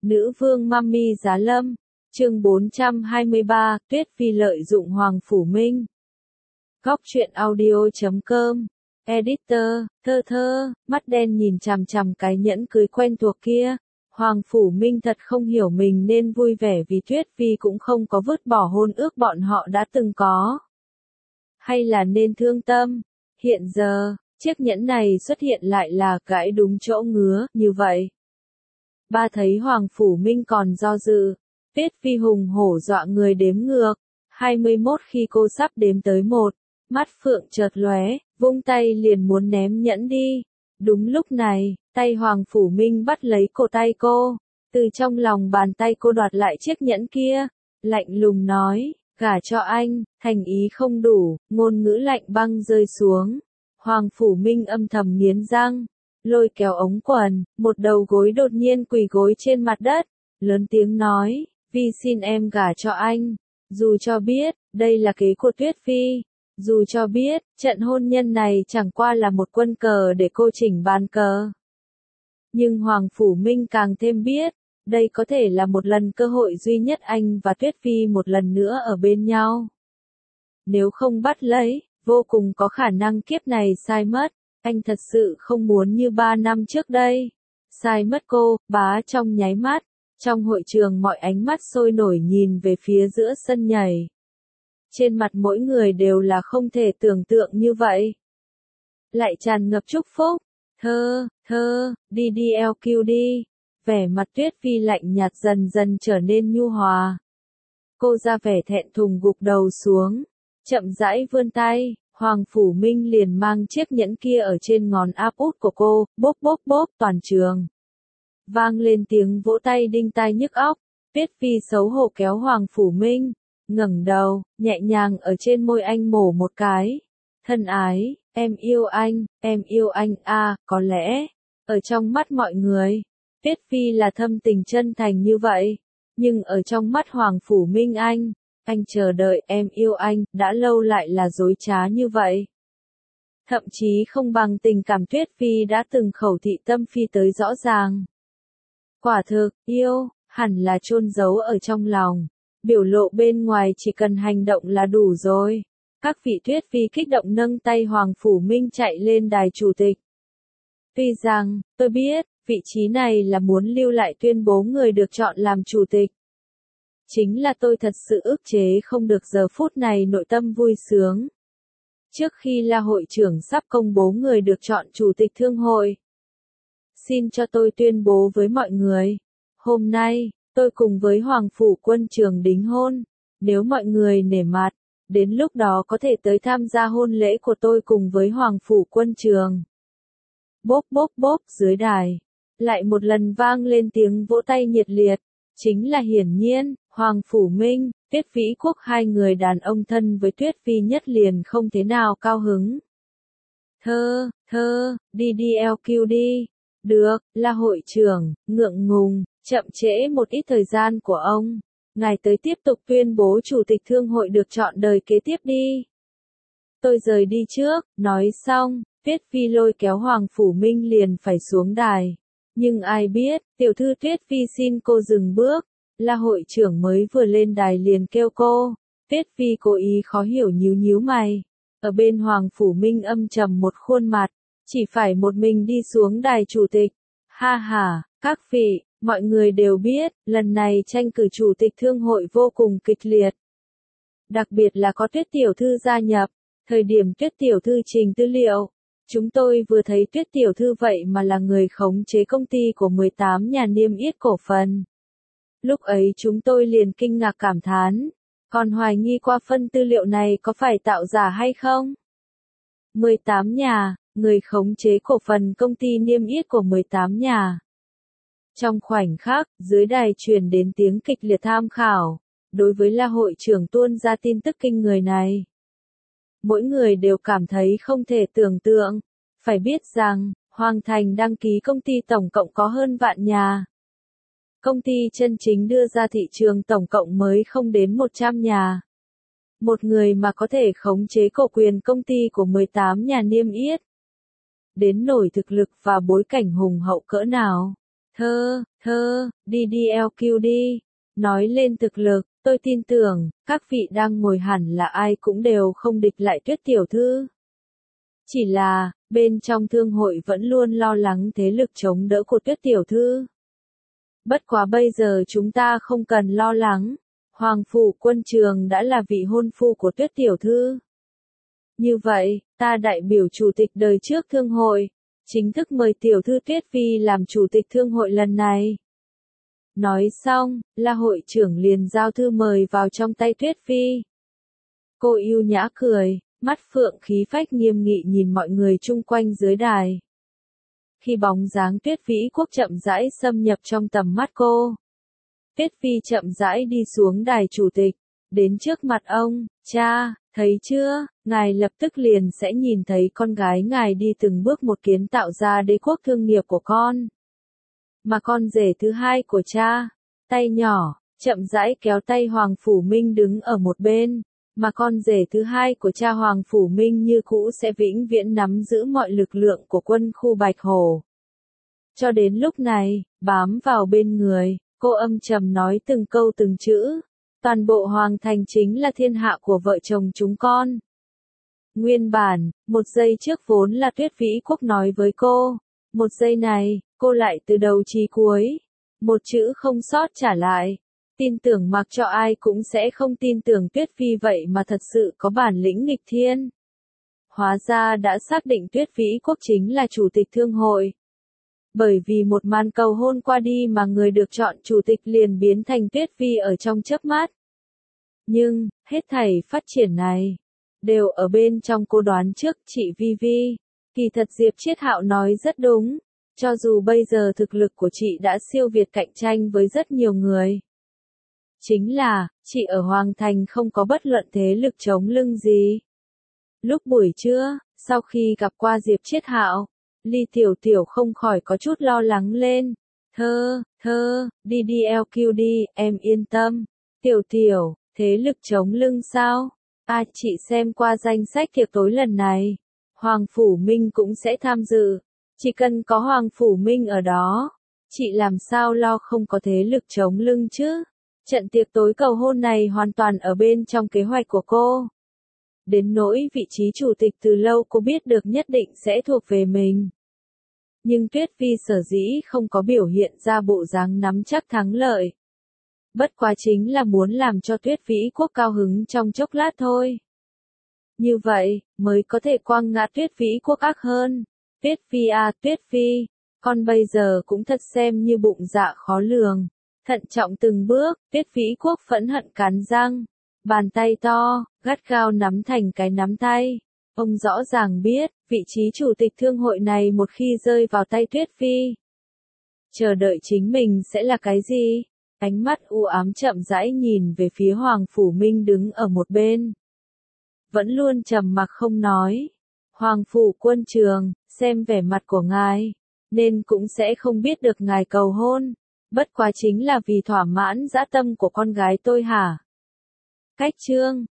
Nữ vương Mummy Giá Lâm, chương 423, Tuyết Phi lợi dụng Hoàng Phủ Minh. Góc truyện audio.com, Editor, thơ, mắt đen nhìn chằm chằm cái nhẫn cưới quen thuộc kia. Hoàng Phủ Minh thật không hiểu mình nên vui vẻ vì Tuyết Phi cũng không có vứt bỏ hôn ước bọn họ đã từng có. Hay là nên thương tâm, hiện giờ, chiếc nhẫn này xuất hiện lại là gãi đúng chỗ ngứa, như vậy. Ba thấy Hoàng Phủ Minh còn do dự, Tuyết Phi hùng hổ dọa người đếm ngược, 21 khi cô sắp đếm tới 1, mắt phượng chợt lóe, vung tay liền muốn ném nhẫn đi. Đúng lúc này, tay Hoàng Phủ Minh bắt lấy cổ tay cô, từ trong lòng bàn tay cô đoạt lại chiếc nhẫn kia, lạnh lùng nói, gả cho anh, thành ý không đủ, ngôn ngữ lạnh băng rơi xuống. Hoàng Phủ Minh âm thầm nghiến răng, lôi kéo ống quần, một đầu gối đột nhiên quỳ gối trên mặt đất, lớn tiếng nói, Vi xin em gả cho anh, dù cho biết, đây là kế của Tuyết Phi, dù cho biết, trận hôn nhân này chẳng qua là một quân cờ để cô chỉnh bàn cờ. Nhưng Hoàng Phủ Minh càng thêm biết, đây có thể là một lần cơ hội duy nhất anh và Tuyết Phi một lần nữa ở bên nhau. Nếu không bắt lấy, vô cùng có khả năng kiếp này sai mất. Anh thật sự không muốn như 3 năm trước đây. Sai mất cô, bá trong nháy mắt. Trong hội trường mọi ánh mắt sôi nổi nhìn về phía giữa sân nhảy. Trên mặt mỗi người đều là không thể tưởng tượng như vậy. Lại tràn ngập chúc phúc. Thơ, đi LQ đi. Vẻ mặt Tuyết Phi lạnh nhạt dần dần trở nên nhu hòa. Cô ra vẻ thẹn thùng gục đầu xuống. Chậm rãi vươn tay. Hoàng Phủ Minh liền mang chiếc nhẫn kia ở trên ngón áp út của cô, bốp toàn trường. Vang lên tiếng vỗ tay đinh tai nhức óc, Tuyết Phi xấu hổ kéo Hoàng Phủ Minh, ngẩng đầu, nhẹ nhàng ở trên môi anh mổ một cái. Thân ái, em yêu anh à, có lẽ, ở trong mắt mọi người, Tuyết Phi là thâm tình chân thành như vậy, nhưng ở trong mắt Hoàng Phủ Minh anh chờ đợi em yêu anh, đã lâu lại là dối trá như vậy. Thậm chí không bằng tình cảm Tuyết Phi đã từng khẩu thị tâm phi tới rõ ràng. Quả thực, yêu, hẳn là chôn giấu ở trong lòng. Biểu lộ bên ngoài chỉ cần hành động là đủ rồi. Các vị Tuyết Phi kích động nâng tay Hoàng Phủ Minh chạy lên đài chủ tịch. Tuy rằng, tôi biết, vị trí này là muốn lưu lại tuyên bố người được chọn làm chủ tịch. Chính là tôi thật sự ức chế không được giờ phút này nội tâm vui sướng. Trước khi là hội trưởng sắp công bố người được chọn chủ tịch thương hội. Xin cho tôi tuyên bố với mọi người. Hôm nay, tôi cùng với Hoàng Phủ Quân Trường đính hôn. Nếu mọi người nể mặt, đến lúc đó có thể tới tham gia hôn lễ của tôi cùng với Hoàng Phủ Quân Trường. Bốp, dưới đài. Lại một lần vang lên tiếng vỗ tay nhiệt liệt. Chính là hiển nhiên, Hoàng Phủ Minh, Tuyết Vĩ Quốc hai người đàn ông thân với Tuyết Phi nhất liền không thế nào cao hứng. Thơ, đi LQ đi. Được, là hội trưởng, ngượng ngùng, chậm trễ một ít thời gian của ông. Ngài tới tiếp tục tuyên bố chủ tịch thương hội được chọn đời kế tiếp đi. Tôi rời đi trước, nói xong, Tuyết Phi lôi kéo Hoàng Phủ Minh liền phải xuống đài. Nhưng ai biết, tiểu thư Tuyết Phi xin cô dừng bước, là hội trưởng mới vừa lên đài liền kêu cô. Tuyết Phi cố ý khó hiểu nhíu mày. Ở bên Hoàng Phủ Minh âm trầm một khuôn mặt, chỉ phải một mình đi xuống đài chủ tịch. Ha, các vị, mọi người đều biết, lần này tranh cử chủ tịch thương hội vô cùng kịch liệt. Đặc biệt là có Tuyết tiểu thư gia nhập, thời điểm Tuyết tiểu thư trình tư liệu. Chúng tôi vừa thấy Tuyết tiểu thư vậy mà là người khống chế công ty của 18 nhà niêm yết cổ phần. Lúc ấy chúng tôi liền kinh ngạc cảm thán, còn hoài nghi qua phân tư liệu này có phải tạo giả hay không? 18 nhà, người khống chế cổ phần công ty niêm yết của 18 nhà. Trong khoảnh khắc, dưới đài truyền đến tiếng kịch liệt tham khảo, đối với là hội trưởng tuôn ra tin tức kinh người này. Mỗi người đều cảm thấy không thể tưởng tượng. Phải biết rằng, Hoàng Thành đăng ký công ty tổng cộng có hơn vạn nhà. Công ty chân chính đưa ra thị trường tổng cộng mới không đến 100 nhà. Một người mà có thể khống chế cổ quyền công ty của 18 nhà niêm yết. Đến nổi thực lực và bối cảnh hùng hậu cỡ nào. DDLQ đi. Nói lên thực lực, tôi tin tưởng, các vị đang ngồi hẳn là ai cũng đều không địch lại Tuyết tiểu thư. Chỉ là, bên trong thương hội vẫn luôn lo lắng thế lực chống đỡ của Tuyết tiểu thư. Bất quá bây giờ chúng ta không cần lo lắng. Hoàng phủ Quân Trường đã là vị hôn phu của Tuyết tiểu thư. Như vậy, ta đại biểu chủ tịch đời trước thương hội, chính thức mời tiểu thư Tuyết Phi làm chủ tịch thương hội lần này. Nói xong, La hội trưởng liền giao thư mời vào trong tay Tuyết Phi. Cô yêu nhã cười, mắt phượng khí phách nghiêm nghị nhìn mọi người chung quanh dưới đài. Khi bóng dáng Tuyết Vĩ Quốc chậm rãi xâm nhập trong tầm mắt cô, Tuyết Phi chậm rãi đi xuống đài chủ tịch, đến trước mặt ông. Cha, thấy chưa, ngài lập tức liền sẽ nhìn thấy con gái ngài đi từng bước một kiến tạo ra đế quốc thương nghiệp của con. Mà con rể thứ hai của cha, tay nhỏ, chậm rãi kéo tay Hoàng Phủ Minh đứng ở một bên, mà con rể thứ hai của cha Hoàng Phủ Minh như cũ sẽ vĩnh viễn nắm giữ mọi lực lượng của quân khu Bạch Hổ. Cho đến lúc này, bám vào bên người, cô âm trầm nói từng câu từng chữ. Toàn bộ Hoàng Thành chính là thiên hạ của vợ chồng chúng con. Nguyên bản, một giây trước vốn là Tuyết Vĩ Quốc nói với cô. Một giây này, cô lại từ đầu chí cuối. Một chữ không sót trả lại. Tin tưởng mặc cho ai cũng sẽ không tin tưởng Tuyết Phi vậy mà thật sự có bản lĩnh nghịch thiên. Hóa ra đã xác định Tuyết Vĩ Quốc chính là chủ tịch thương hội. Bởi vì một màn cầu hôn qua đi mà người được chọn chủ tịch liền biến thành Tuyết Phi ở trong chớp mắt. Nhưng, hết thảy phát triển này, đều ở bên trong cô đoán trước chị Vi Vi. Kỳ thật Diệp Chiết Hạo nói rất đúng, cho dù bây giờ thực lực của chị đã siêu việt cạnh tranh với rất nhiều người. Chính là, chị ở Hoàng Thành không có bất luận thế lực chống lưng gì. Lúc buổi trưa, sau khi gặp qua Diệp Chiết Hạo, Ly Tiểu Tiểu không khỏi có chút lo lắng lên. DDLQ đi, em yên tâm. Tiểu Tiểu, thế lực chống lưng sao? Chị xem qua danh sách tiệc tối lần này. Hoàng Phủ Minh cũng sẽ tham dự. Chỉ cần có Hoàng Phủ Minh ở đó, chị làm sao lo không có thế lực chống lưng chứ? Trận tiệc tối cầu hôn này hoàn toàn ở bên trong kế hoạch của cô. Đến nỗi vị trí chủ tịch từ lâu cô biết được nhất định sẽ thuộc về mình. Nhưng Tuyết Phi sở dĩ không có biểu hiện ra bộ dáng nắm chắc thắng lợi. Bất quá chính là muốn làm cho Tuyết Vĩ Quốc cao hứng trong chốc lát thôi. Như vậy, mới có thể quăng ngã Tuyết Vĩ Quốc ác hơn. Tuyết Phi à Tuyết Phi, con bây giờ cũng thật xem như bụng dạ khó lường. Thận trọng từng bước, Tuyết Vĩ Quốc phẫn hận cắn răng. Bàn tay to, gắt gao nắm thành cái nắm tay. Ông rõ ràng biết, vị trí chủ tịch thương hội này một khi rơi vào tay Tuyết Phi, chờ đợi chính mình sẽ là cái gì? Ánh mắt u ám chậm rãi nhìn về phía Hoàng Phủ Minh đứng ở một bên. Vẫn luôn trầm mặc không nói. Hoàng Phủ Quân Trường, xem vẻ mặt của ngài, nên cũng sẽ không biết được ngài cầu hôn. Bất quá chính là vì thỏa mãn dã tâm của con gái tôi hả? Cách chương